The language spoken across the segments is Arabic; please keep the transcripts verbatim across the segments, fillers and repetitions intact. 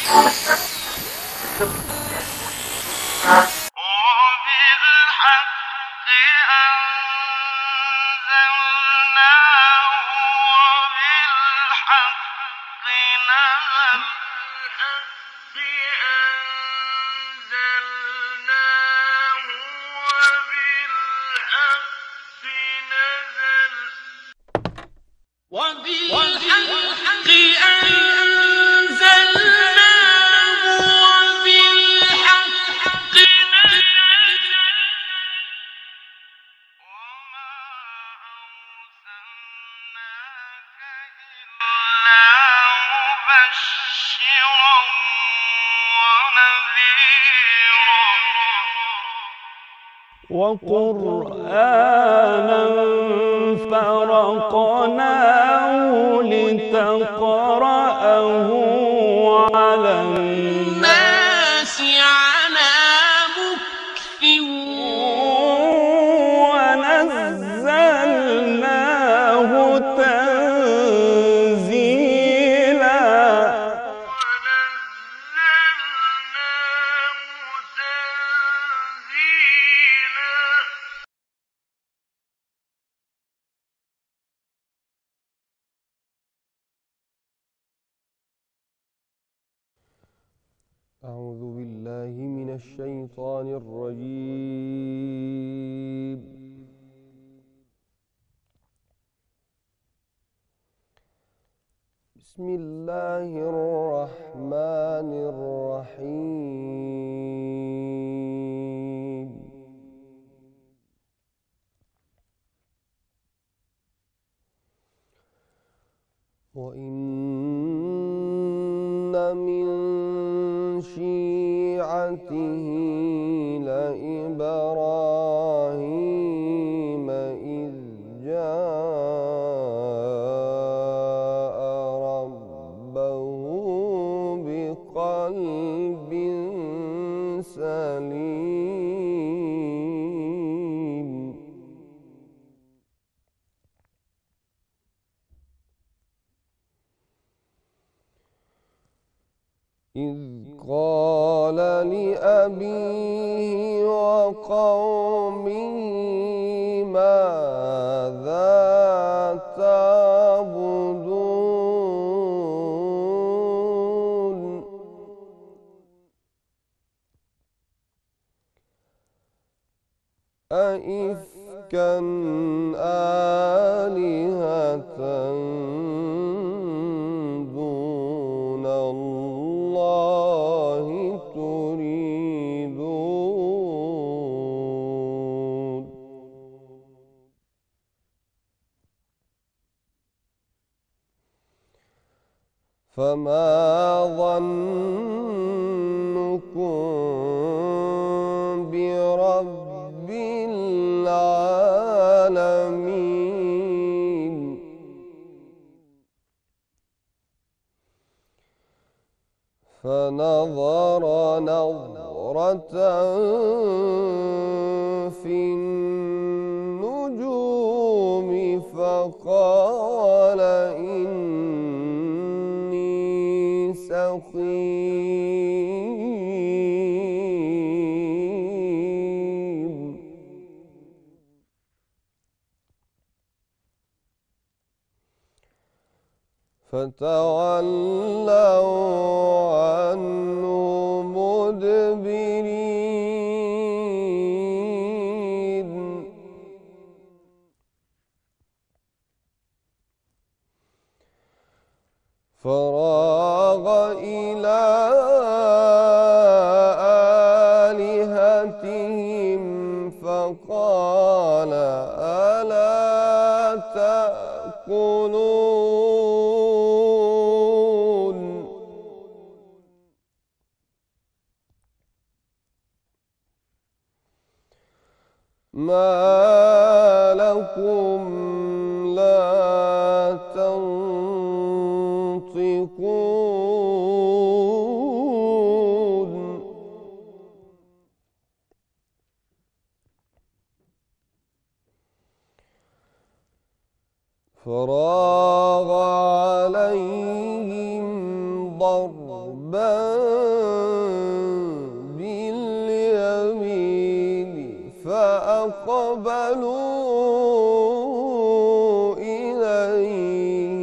وقرآنا فرقناه لتقرأه على الناس على مكث ونزلناه تنزيلا. أعوذ بالله من الشيطان الرجيم. بسم الله الرحمن الرحيم. وإن من شيعته لإبراهيم إذ جاء ربه بقلب سليم. إذ قال لأبيه وقومه ماذا تعبدون أئفكا آلهة دون الله تريدون فما ظنكم برب العالمين. فنظر نظرة في النجوم فقال إني سقيم. فتولوا عنه مدبرين. فراغ إلى آلهتهم فقال ألا تأكلون ما لكم لا تنطقون فراغ عليهم ضربا باليمين فأقبلوا إليه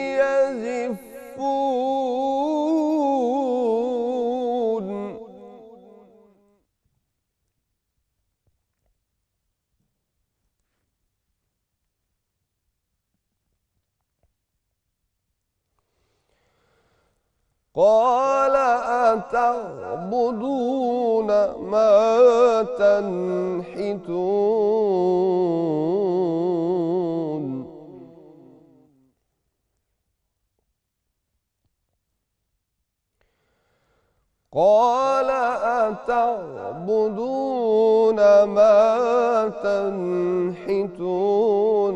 يزفون قال أتعبدون ما تنحتون قال أتعبدون ما تنحتون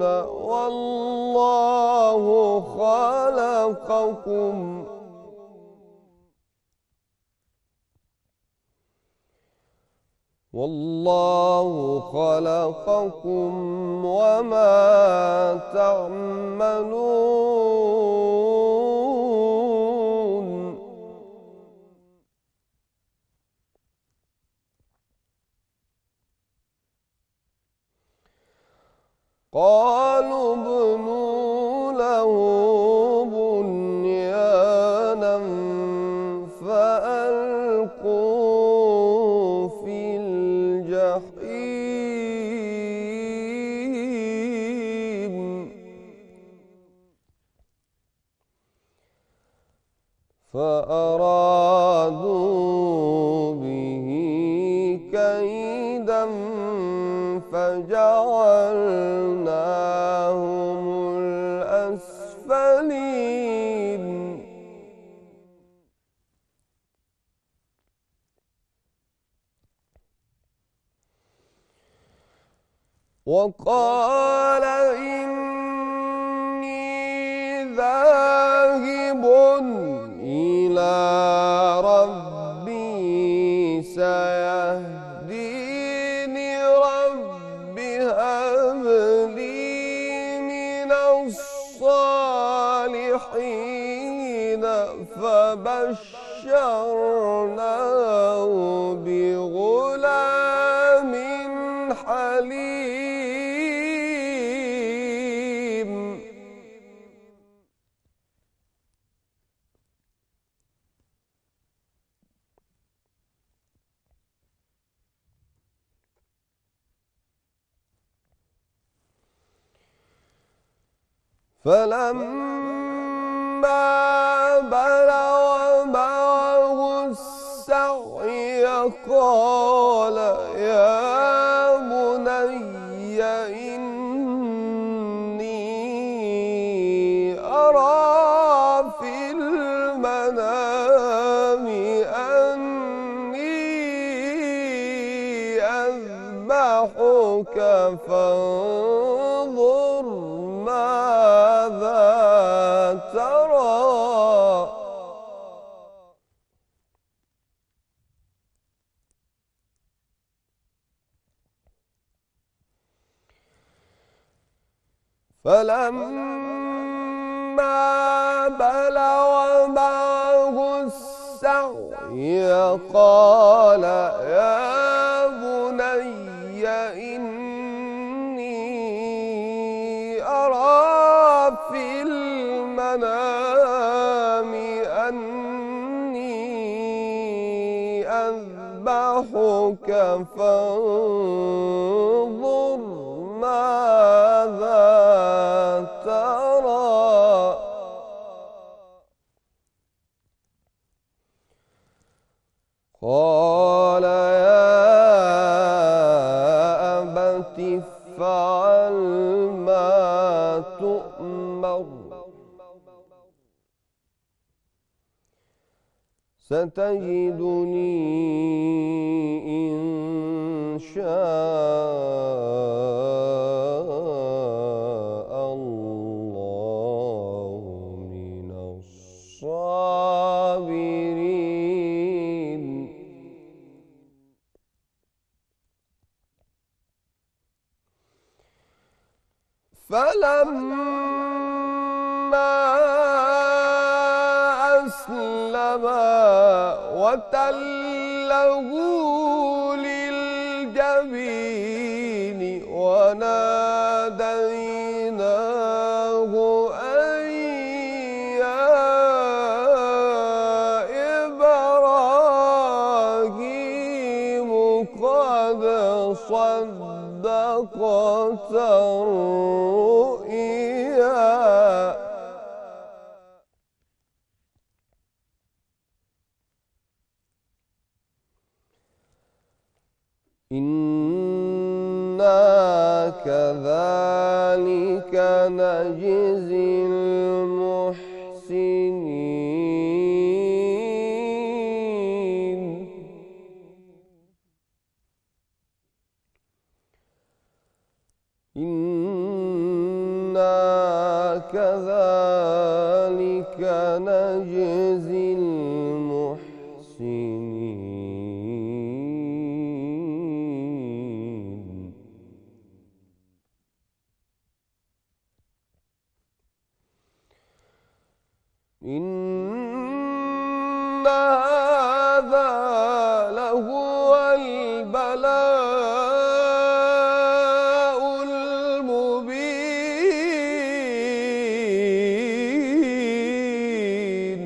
والله خلقكم والله خلقكم وما تعملون قالوا ابنوا له بنيانا فألقوا في الجحيم فأرادوا به كيدا فجعلناهم الأسفلين وقال إني ذاهب إلى ربي سيهديني ربي هب لي من الصالحين فبشرناه بغلام حليم فلما بلغ معه السعي قال يا بني إني أرى في المنام أني أذبحك فانظر ماذا ترى فلما بلغ معه السعي قال يا بني إني أرى في المنام أني أذبحك فانظر ماذا ترى قال يا أبت افعل ما تؤمر ستجدني إن شاء الله من الصابرين فلما أسلم وتله للجبين وناديناه أن يا إبراهيم قد صدقت الرؤيا إنا كذلك نجزي المحسنين إنا كذلك نجزي المحسنين إن هذا لهو البلاء المبين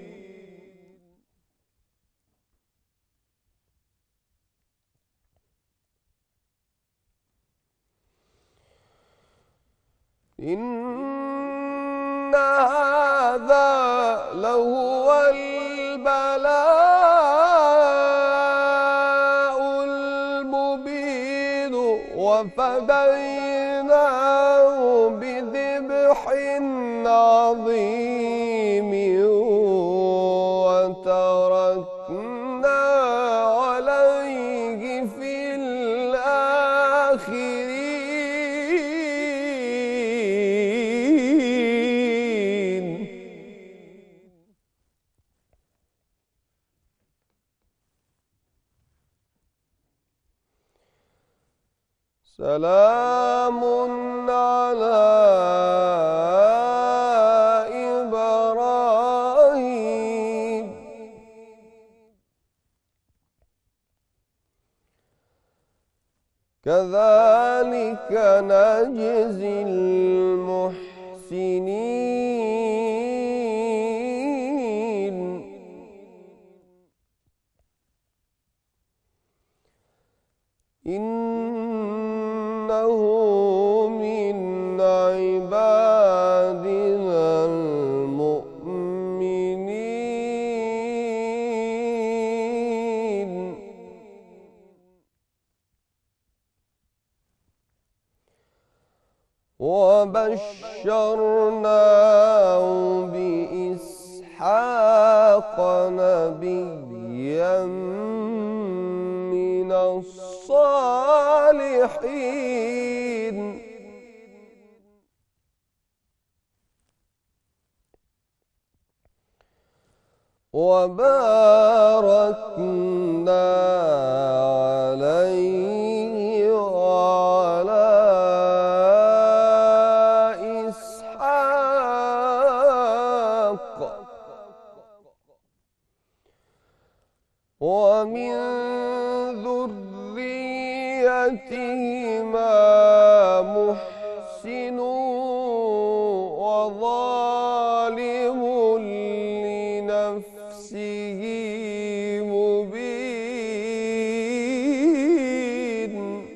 إن هذا لهو البلاء المبين وفديناه بذبح عظيم وتركنا عليه في الآخرين سلام على إبراهيم كذلك نجزي المحسنين إنه من عبادنا المؤمنين وبشرناه بإسحاق نبيا من الصالحين وباركنا عليه وعلى إسحاق ومن ذريتهما محسن وظالم لنفسه مبين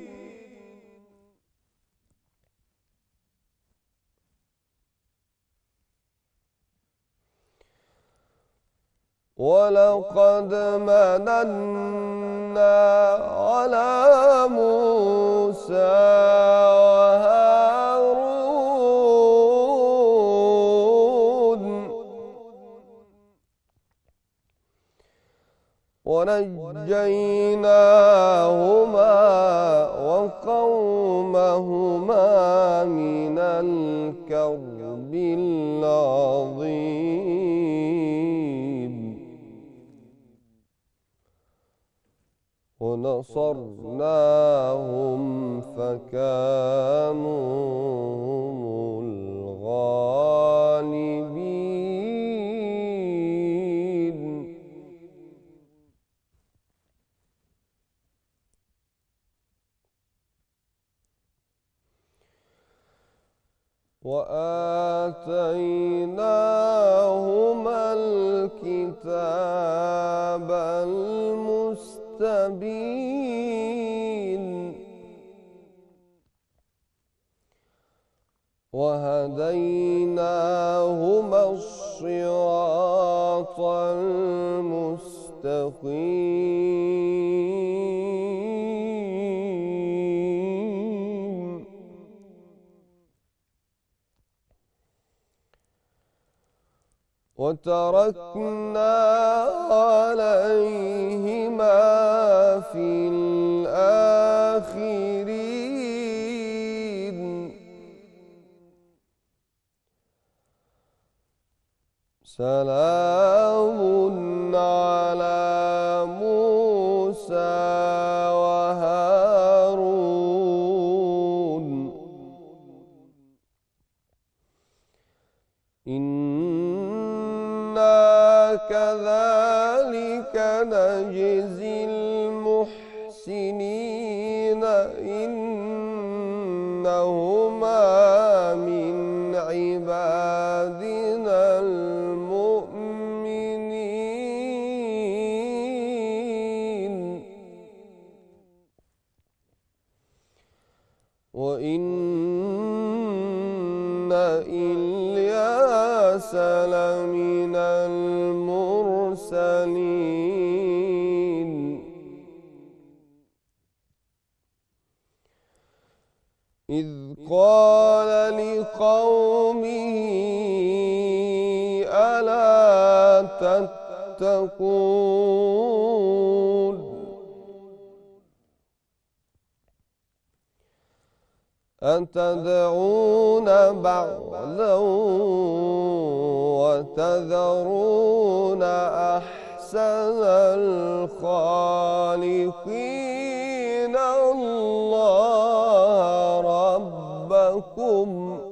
ولقد مننا على موسى وهارون ونجيناهما وقومهما من الكرب العظيم ونصرناهم فكانوا هم الغالبين وآتيناهما الكتاب المستبين وهديناهما الصراط المستقيم وتركنا عليهما في الآخرين سلام على موسى وهارون إنا كذلك نجزي المحسنين إنهما من عبادنا المؤمنين وإن إلياس لمن المرسلين إذ قال لقومه ألا تتقون أتدعون بعلا وتذرون أحسن الخالقين الله ربكم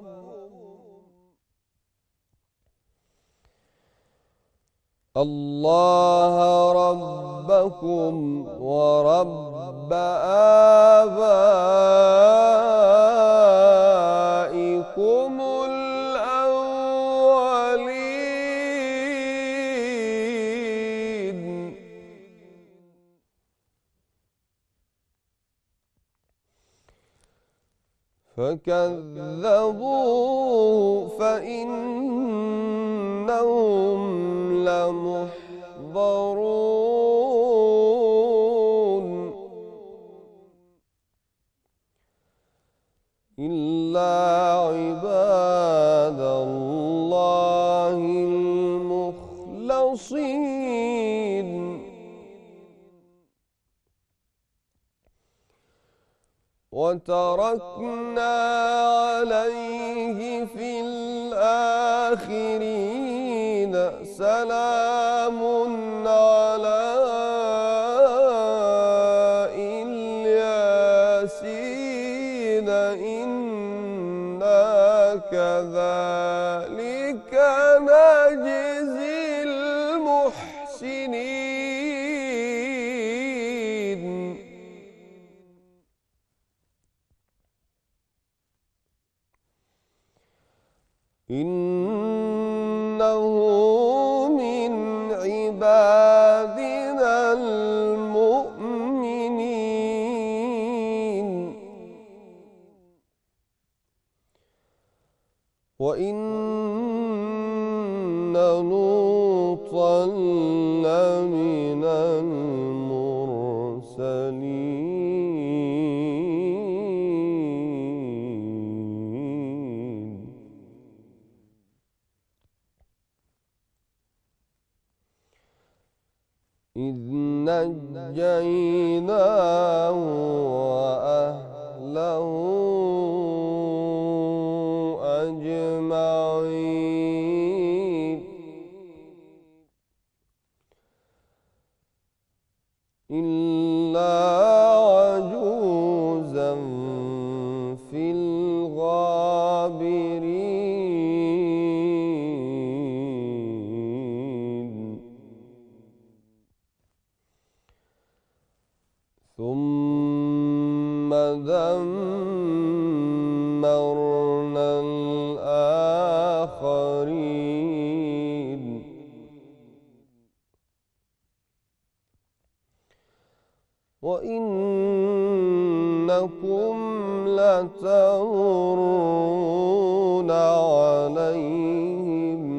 الله ربكم ورب آبائكم الأولين فكذبوه فإنهم لمحضرون إلا عباد الله المخلصين وتركنا عليه في الآخرين سلام على الياسين إنا كذلك نجزي المحسنين إنه من عبادنا المؤمنين وإن لوطا لمن المرسلين إذ نجيناه وأهله أجمعين إلا عجوزا في الغابرين ثم دمرنا الآخرين وإنكم لتمرون عليهم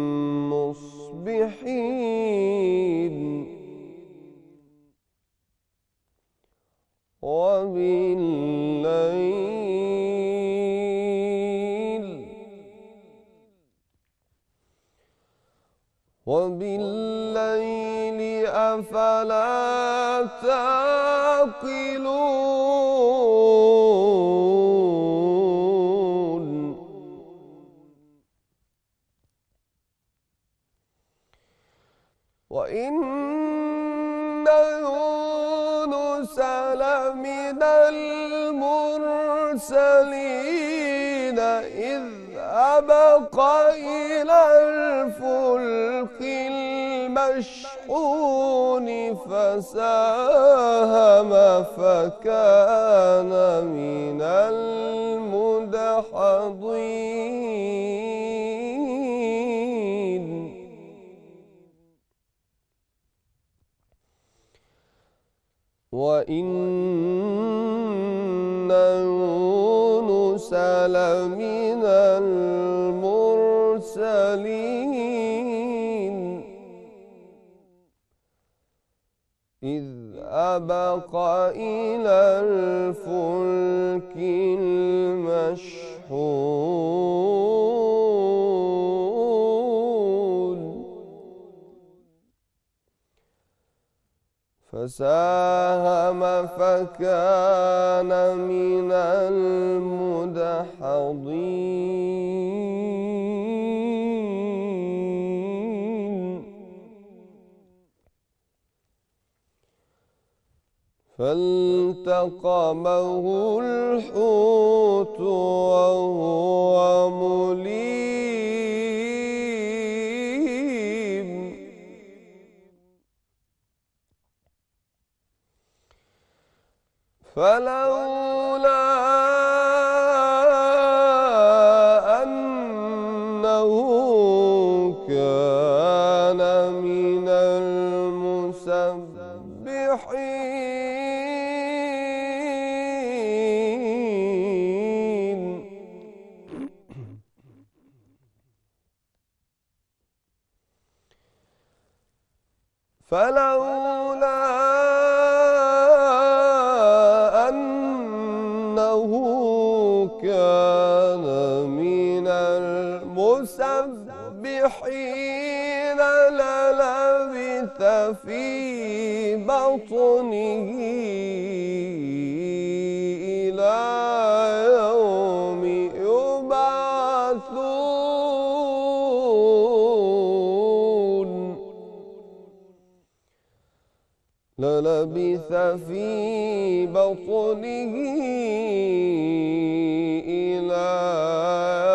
مصبحين وبالليل وبالليل أفلا تعقلون وإن يونس لمن المرسلين إذ أبق إلى الفلك المشحون فساهم فكان من المدحضين وإن يونس لمن المرسلين إذ أبق إلى الفلك المشحون فساهم فكان من المدحضين فالتقمه الحوت وهو مليم فلولا أنه كان من المسبحين فلولا أنه كان من المسبحين للبث في بطنه إلى يوم يبعثون للبث في بطنه إلى